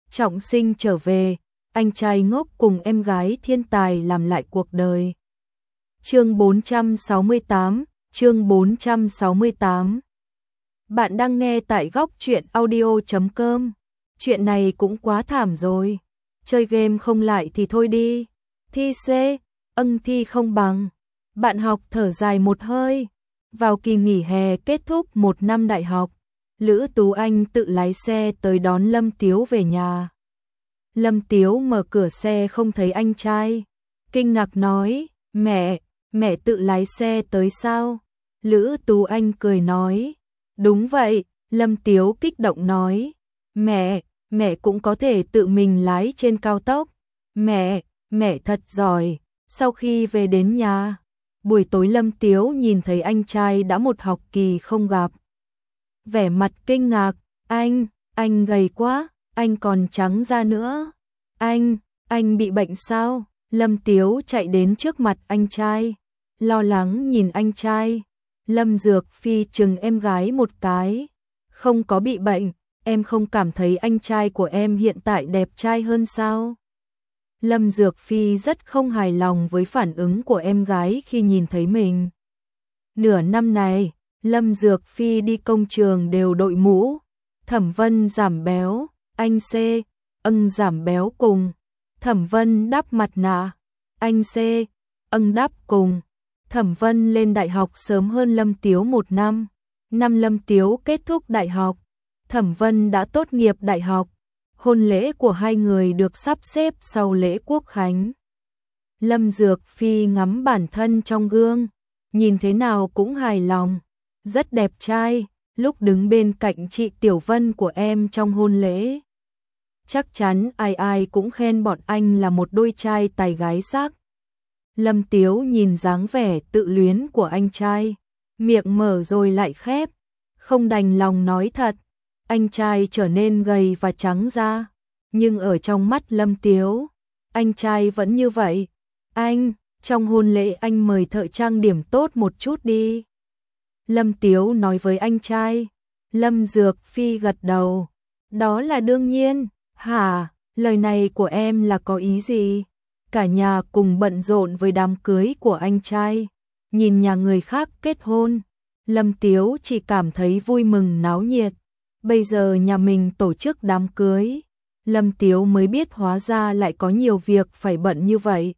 trọng sinh trở về, anh trai ngốc cùng em gái thiên tài làm lại cuộc đời. Chương 468, chương 468. Bạn đang nghe tại góc truyện audio.com. Chuyện này cũng quá thảm rồi. Chơi game không lại thì thôi đi. Thi C, thi không bằng. Bạn học thở dài một hơi. Vào kỳ nghỉ hè kết thúc một năm đại học, Lữ Tú Anh tự lái xe tới đón Lâm Tiếu về nhà. Lâm Tiếu mở cửa xe không thấy anh trai. Kinh ngạc nói, mẹ tự lái xe tới sao? Lữ Tú Anh cười nói, đúng vậy. Lâm Tiếu kích động nói, mẹ cũng có thể tự mình lái trên cao tốc. Mẹ thật giỏi. Sau khi về đến nhà, buổi tối Lâm Tiếu nhìn thấy anh trai đã một học kỳ không gặp. Vẻ mặt kinh ngạc, anh gầy quá, anh còn trắng da nữa. Anh bị bệnh sao? Lâm Tiếu chạy đến trước mặt anh trai, lo lắng nhìn anh trai. Lâm Dược Phi chừng em gái một cái, không có bị bệnh, em không cảm thấy anh trai của em hiện tại đẹp trai hơn sao? Lâm Dược Phi rất không hài lòng với phản ứng của em gái khi nhìn thấy mình. Nửa năm này, Lâm Dược Phi đi công trường đều đội mũ. Thẩm Vân giảm béo, anh C, giảm béo cùng. Thẩm Vân đắp mặt nạ, anh C, đắp cùng. Thẩm Vân lên đại học sớm hơn Lâm Tiếu một năm. Năm Lâm Tiếu kết thúc đại học, Thẩm Vân đã tốt nghiệp đại học. Hôn lễ của hai người được sắp xếp sau lễ quốc khánh. Lâm Dược Phi ngắm bản thân trong gương, nhìn thế nào cũng hài lòng, rất đẹp trai, lúc đứng bên cạnh chị Tiểu Vân của em trong hôn lễ. Chắc chắn ai cũng khen bọn anh là một đôi trai tài gái sắc. Lâm Tiếu nhìn dáng vẻ tự luyến của anh trai, miệng mở rồi lại khép, không đành lòng nói thật. Anh trai trở nên gầy và trắng da, nhưng ở trong mắt Lâm Tiếu, anh trai vẫn như vậy. Trong hôn lễ anh mời thợ trang điểm tốt một chút đi. Lâm Tiếu nói với anh trai. Lâm Dược Phi gật đầu. Đó là đương nhiên. Hả, lời này của em là có ý gì? Cả nhà cùng bận rộn với đám cưới của anh trai. Nhìn nhà người khác kết hôn, Lâm Tiếu chỉ cảm thấy vui mừng náo nhiệt. Bây giờ nhà mình tổ chức đám cưới, Lâm Tiếu mới biết hóa ra lại có nhiều việc phải bận như vậy.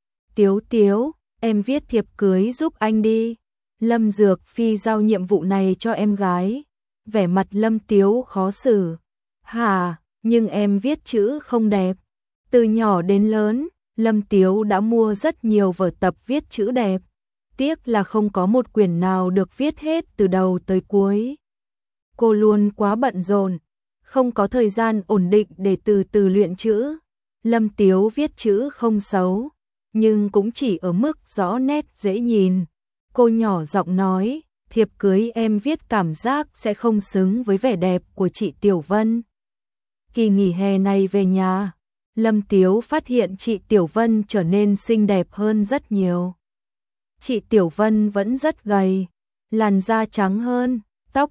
Tiếu, em viết thiệp cưới giúp anh đi. Lâm Dược Phi giao nhiệm vụ này cho em gái. Vẻ mặt Lâm Tiếu khó xử. Hả, nhưng em viết chữ không đẹp. Từ nhỏ đến lớn, Lâm Tiếu đã mua rất nhiều vở tập viết chữ đẹp. Tiếc là không có một quyển nào được viết hết từ đầu tới cuối. Cô luôn quá bận rộn, không có thời gian ổn định để từ từ luyện chữ. Lâm Tiếu viết chữ không xấu, nhưng cũng chỉ ở mức rõ nét dễ nhìn. Cô nhỏ giọng nói, thiệp cưới em viết cảm giác sẽ không xứng với vẻ đẹp của chị Tiểu Vân. Kỳ nghỉ hè này về nhà, Lâm Tiếu phát hiện chị Tiểu Vân trở nên xinh đẹp hơn rất nhiều. Chị Tiểu Vân vẫn rất gầy, làn da trắng hơn, tóc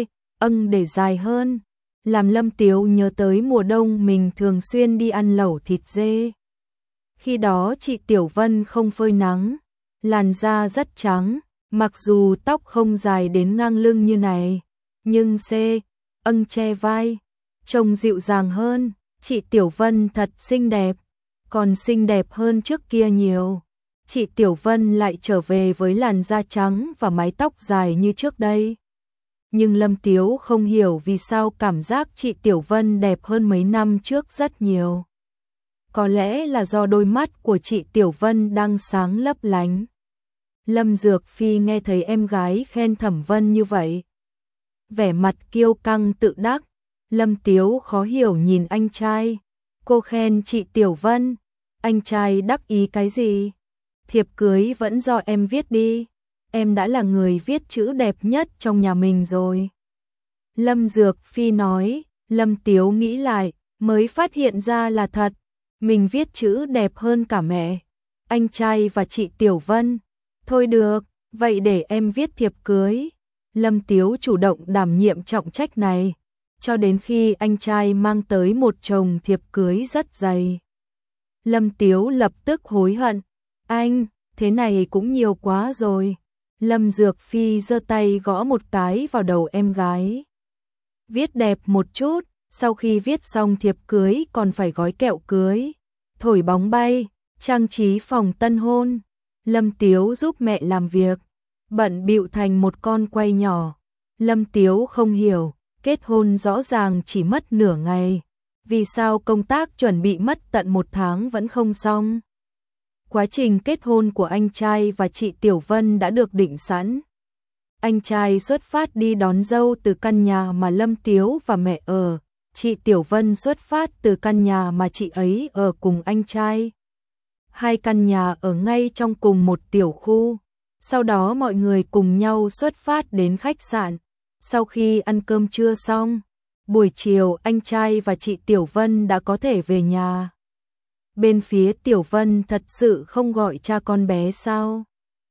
để dài hơn, làm Lâm Tiếu nhớ tới mùa đông mình thường xuyên đi ăn lẩu thịt dê. Khi đó chị Tiểu Vân không phơi nắng, làn da rất trắng, mặc dù tóc không dài đến ngang lưng như này, nhưng che vai, trông dịu dàng hơn. Chị Tiểu Vân thật xinh đẹp, còn xinh đẹp hơn trước kia nhiều. Chị Tiểu Vân lại trở về với làn da trắng và mái tóc dài như trước đây. Nhưng Lâm Tiếu không hiểu vì sao cảm giác chị Tiểu Vân đẹp hơn mấy năm trước rất nhiều. Có lẽ là do đôi mắt của chị Tiểu Vân đang sáng lấp lánh. Lâm Dược Phi nghe thấy em gái khen Thẩm Vân như vậy, vẻ mặt kiêu căng tự đắc. Lâm Tiếu khó hiểu nhìn anh trai. Cô khen chị Tiểu Vân, anh trai đắc ý cái gì? Thiệp cưới vẫn do em viết đi. Em đã là người viết chữ đẹp nhất trong nhà mình rồi. Lâm Dược Phi nói. Lâm Tiếu nghĩ lại, mới phát hiện ra là thật. Mình viết chữ đẹp hơn cả mẹ, anh trai và chị Tiểu Vân. Thôi được, vậy để em viết thiệp cưới. Lâm Tiếu chủ động đảm nhiệm trọng trách này. cho đến khi anh trai mang tới một chồng thiệp cưới rất dày. Lâm Tiếu lập tức hối hận, anh, thế này cũng nhiều quá rồi. Lâm Dược Phi giơ tay gõ một cái vào đầu em gái. Viết đẹp một chút, sau khi viết xong thiệp cưới còn phải gói kẹo cưới, thổi bóng bay, trang trí phòng tân hôn. Lâm Tiếu giúp mẹ làm việc, bận bịu thành một con quay nhỏ. Lâm Tiếu không hiểu, kết hôn rõ ràng chỉ mất nửa ngày, vì sao công tác chuẩn bị mất tận 1 tháng vẫn không xong. Quá trình kết hôn của anh trai và chị Tiểu Vân đã được định sẵn. Anh trai xuất phát đi đón dâu từ căn nhà mà Lâm Tiếu và mẹ ở, chị Tiểu Vân xuất phát từ căn nhà mà chị ấy ở cùng anh trai. 2 căn nhà ở ngay trong cùng một tiểu khu. Sau đó mọi người cùng nhau xuất phát đến khách sạn. Sau khi ăn cơm trưa xong, buổi chiều anh trai và chị Tiểu Vân đã có thể về nhà. Bên phía Tiểu Vân thật sự không gọi cha con bé sao?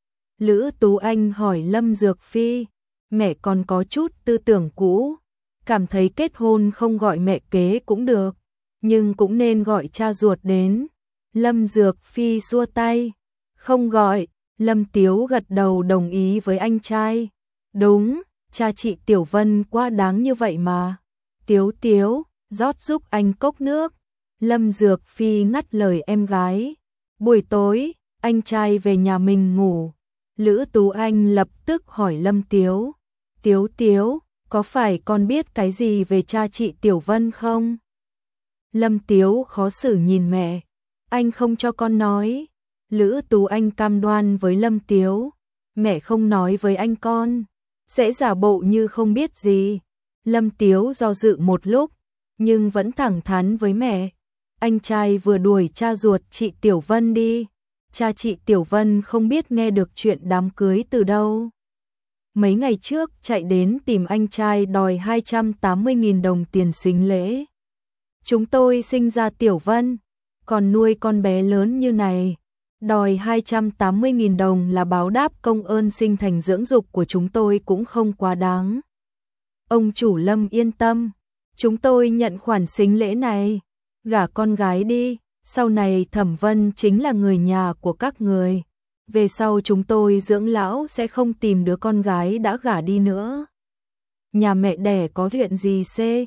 Lữ Tú Anh hỏi Lâm Dược Phi, mẹ còn có chút tư tưởng cũ, cảm thấy kết hôn không gọi mẹ kế cũng được, nhưng cũng nên gọi cha ruột đến. Lâm Dược Phi xua tay, không gọi. Lâm Tiếu gật đầu đồng ý với anh trai. Đúng, cha chị Tiểu Vân quá đáng như vậy mà. Tiếu Tiếu, rót giúp anh cốc nước. Lâm Dược Phi ngắt lời em gái. Buổi tối, anh trai về nhà mình ngủ. Lữ Tú Anh lập tức hỏi Lâm Tiếu. Tiếu Tiếu, có phải con biết cái gì về cha chị Tiểu Vân không? Lâm Tiếu khó xử nhìn mẹ. Anh không cho con nói. Lữ Tú Anh cam đoan với Lâm Tiếu. Mẹ không nói với anh con, sẽ giả bộ như không biết gì. Lâm Tiếu do dự một lúc, nhưng vẫn thẳng thắn với mẹ. Anh trai vừa đuổi cha ruột chị Tiểu Vân đi. Cha chị Tiểu Vân không biết nghe được chuyện đám cưới từ đâu. Mấy ngày trước chạy đến tìm anh trai đòi 280.000 đồng tiền sính lễ. Chúng tôi sinh ra Tiểu Vân, còn nuôi con bé lớn như này. Đòi 280.000 đồng là báo đáp công ơn sinh thành dưỡng dục của chúng tôi cũng không quá đáng. Ông chủ Lâm yên tâm, chúng tôi nhận khoản sính lễ này, gả con gái đi, sau này Thẩm Vân chính là người nhà của các người. Về sau chúng tôi dưỡng lão sẽ không tìm đứa con gái đã gả đi nữa. Nhà mẹ đẻ có chuyện gì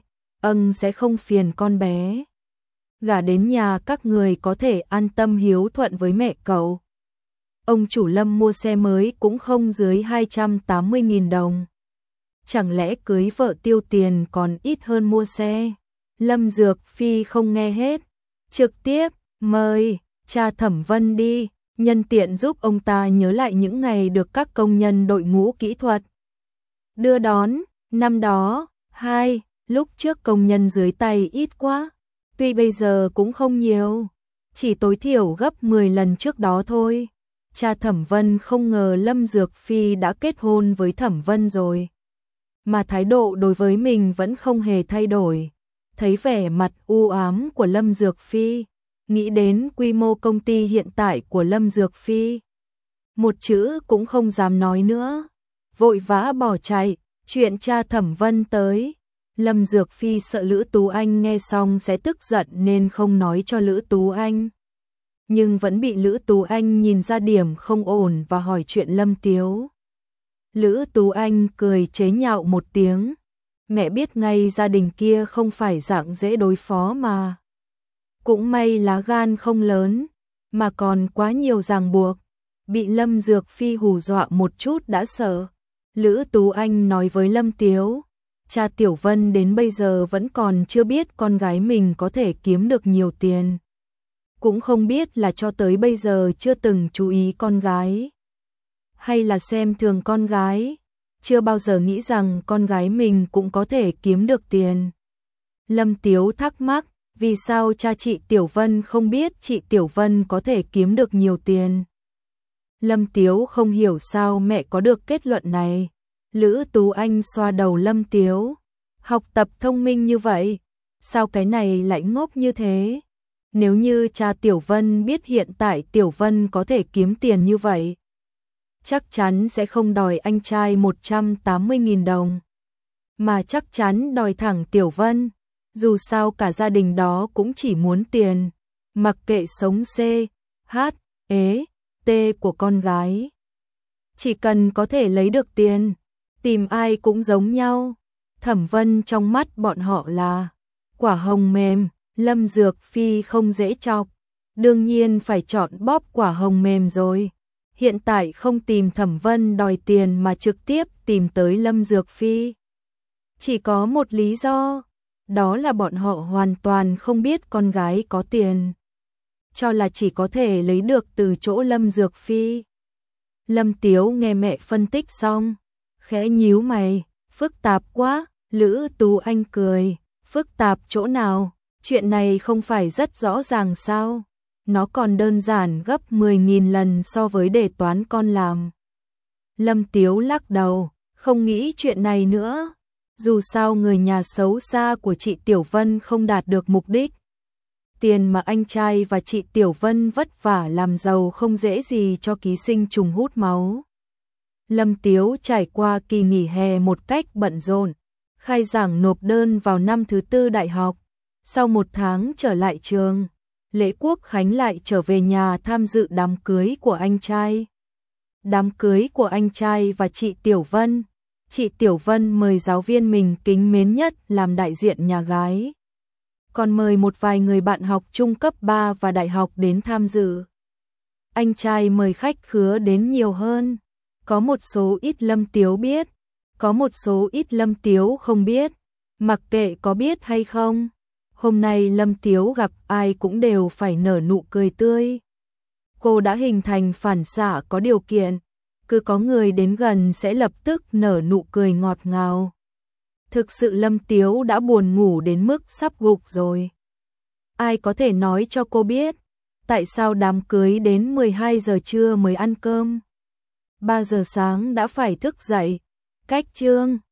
sẽ không phiền con bé. Gả đến nhà các người có thể an tâm hiếu thuận với mẹ cậu. Ông chủ Lâm mua xe mới cũng không dưới 280.000 đồng. Chẳng lẽ cưới vợ tiêu tiền còn ít hơn mua xe? Lâm Dược Phi không nghe hết. Trực tiếp, mời, cha Thẩm Vân đi, nhân tiện giúp ông ta nhớ lại những ngày được các công nhân đội ngũ kỹ thuật đưa đón. Năm đó, lúc trước công nhân dưới tay ít quá. Tuy bây giờ cũng không nhiều, chỉ tối thiểu gấp 10 lần trước đó thôi. Cha Thẩm Vân không ngờ Lâm Dược Phi đã kết hôn với Thẩm Vân rồi, mà thái độ đối với mình vẫn không hề thay đổi. Thấy vẻ mặt u ám của Lâm Dược Phi, nghĩ đến quy mô công ty hiện tại của Lâm Dược Phi, một chữ cũng không dám nói nữa, vội vã bỏ chạy. Chuyện cha Thẩm Vân tới, Lâm Dược Phi sợ Lữ Tú Anh nghe xong sẽ tức giận nên không nói cho Lữ Tú Anh. Nhưng vẫn bị Lữ Tú Anh nhìn ra điểm không ổn và hỏi chuyện Lâm Tiếu. Lữ Tú Anh cười chế nhạo một tiếng. Mẹ biết ngay gia đình kia không phải dạng dễ đối phó mà. Cũng may lá gan không lớn, mà còn quá nhiều ràng buộc. Bị Lâm Dược Phi hù dọa một chút đã sợ. Lữ Tú Anh nói với Lâm Tiếu. Cha Tiểu Vân đến bây giờ vẫn còn chưa biết con gái mình có thể kiếm được nhiều tiền. Cũng không biết là cho tới bây giờ chưa từng chú ý con gái, hay là xem thường con gái, chưa bao giờ nghĩ rằng con gái mình cũng có thể kiếm được tiền. Lâm Tiếu thắc mắc, vì sao cha chị Tiểu Vân không biết chị Tiểu Vân có thể kiếm được nhiều tiền. Lâm Tiếu không hiểu sao mẹ có được kết luận này. Lữ Tú Anh xoa đầu Lâm Tiếu. Học tập thông minh như vậy, sao cái này lại ngốc như thế? Nếu như cha Tiểu Vân biết hiện tại Tiểu Vân có thể kiếm tiền như vậy, chắc chắn sẽ không đòi anh trai 180.000 đồng. mà chắc chắn đòi thẳng Tiểu Vân. Dù sao cả gia đình đó cũng chỉ muốn tiền, mặc kệ sống C, H, ế, T của con gái. Chỉ cần có thể lấy được tiền, tìm ai cũng giống nhau. Thẩm Vân trong mắt bọn họ là quả hồng mềm, Lâm Dược Phi không dễ chọc, đương nhiên phải chọn bóp quả hồng mềm rồi. Hiện tại không tìm Thẩm Vân đòi tiền mà trực tiếp tìm tới Lâm Dược Phi. Chỉ có một lý do, đó là bọn họ hoàn toàn không biết con gái có tiền, cho là chỉ có thể lấy được từ chỗ Lâm Dược Phi. Lâm Tiếu nghe mẹ phân tích xong, khẽ nhíu mày, phức tạp quá. Lữ Tú Anh cười, phức tạp chỗ nào, chuyện này không phải rất rõ ràng sao, nó còn đơn giản gấp 10.000 lần so với đề toán con làm. Lâm Tiếu lắc đầu, không nghĩ chuyện này nữa, dù sao người nhà xấu xa của chị Tiểu Vân không đạt được mục đích. Tiền mà anh trai và chị Tiểu Vân vất vả làm giàu không dễ gì cho ký sinh trùng hút máu. Lâm Tiếu trải qua kỳ nghỉ hè một cách bận rộn, khai giảng nộp đơn vào năm thứ 4 đại học. Sau 1 tháng trở lại trường, Lễ Quốc Khánh lại trở về nhà tham dự đám cưới của anh trai. Đám cưới của anh trai và chị Tiểu Vân. Chị Tiểu Vân mời giáo viên mình kính mến nhất làm đại diện nhà gái, còn mời một vài người bạn học trung cấp 3 và đại học đến tham dự. Anh trai mời khách khứa đến nhiều hơn, có một số ít Lâm Tiếu biết, có một số ít Lâm Tiếu không biết, mặc kệ có biết hay không. Hôm nay Lâm Tiếu gặp ai cũng đều phải nở nụ cười tươi. Cô đã hình thành phản xạ có điều kiện, cứ có người đến gần sẽ lập tức nở nụ cười ngọt ngào. Thực sự Lâm Tiếu đã buồn ngủ đến mức sắp gục rồi. Ai có thể nói cho cô biết, tại sao đám cưới đến 12 giờ trưa mới ăn cơm? 3 giờ sáng đã phải thức dậy, cách chương.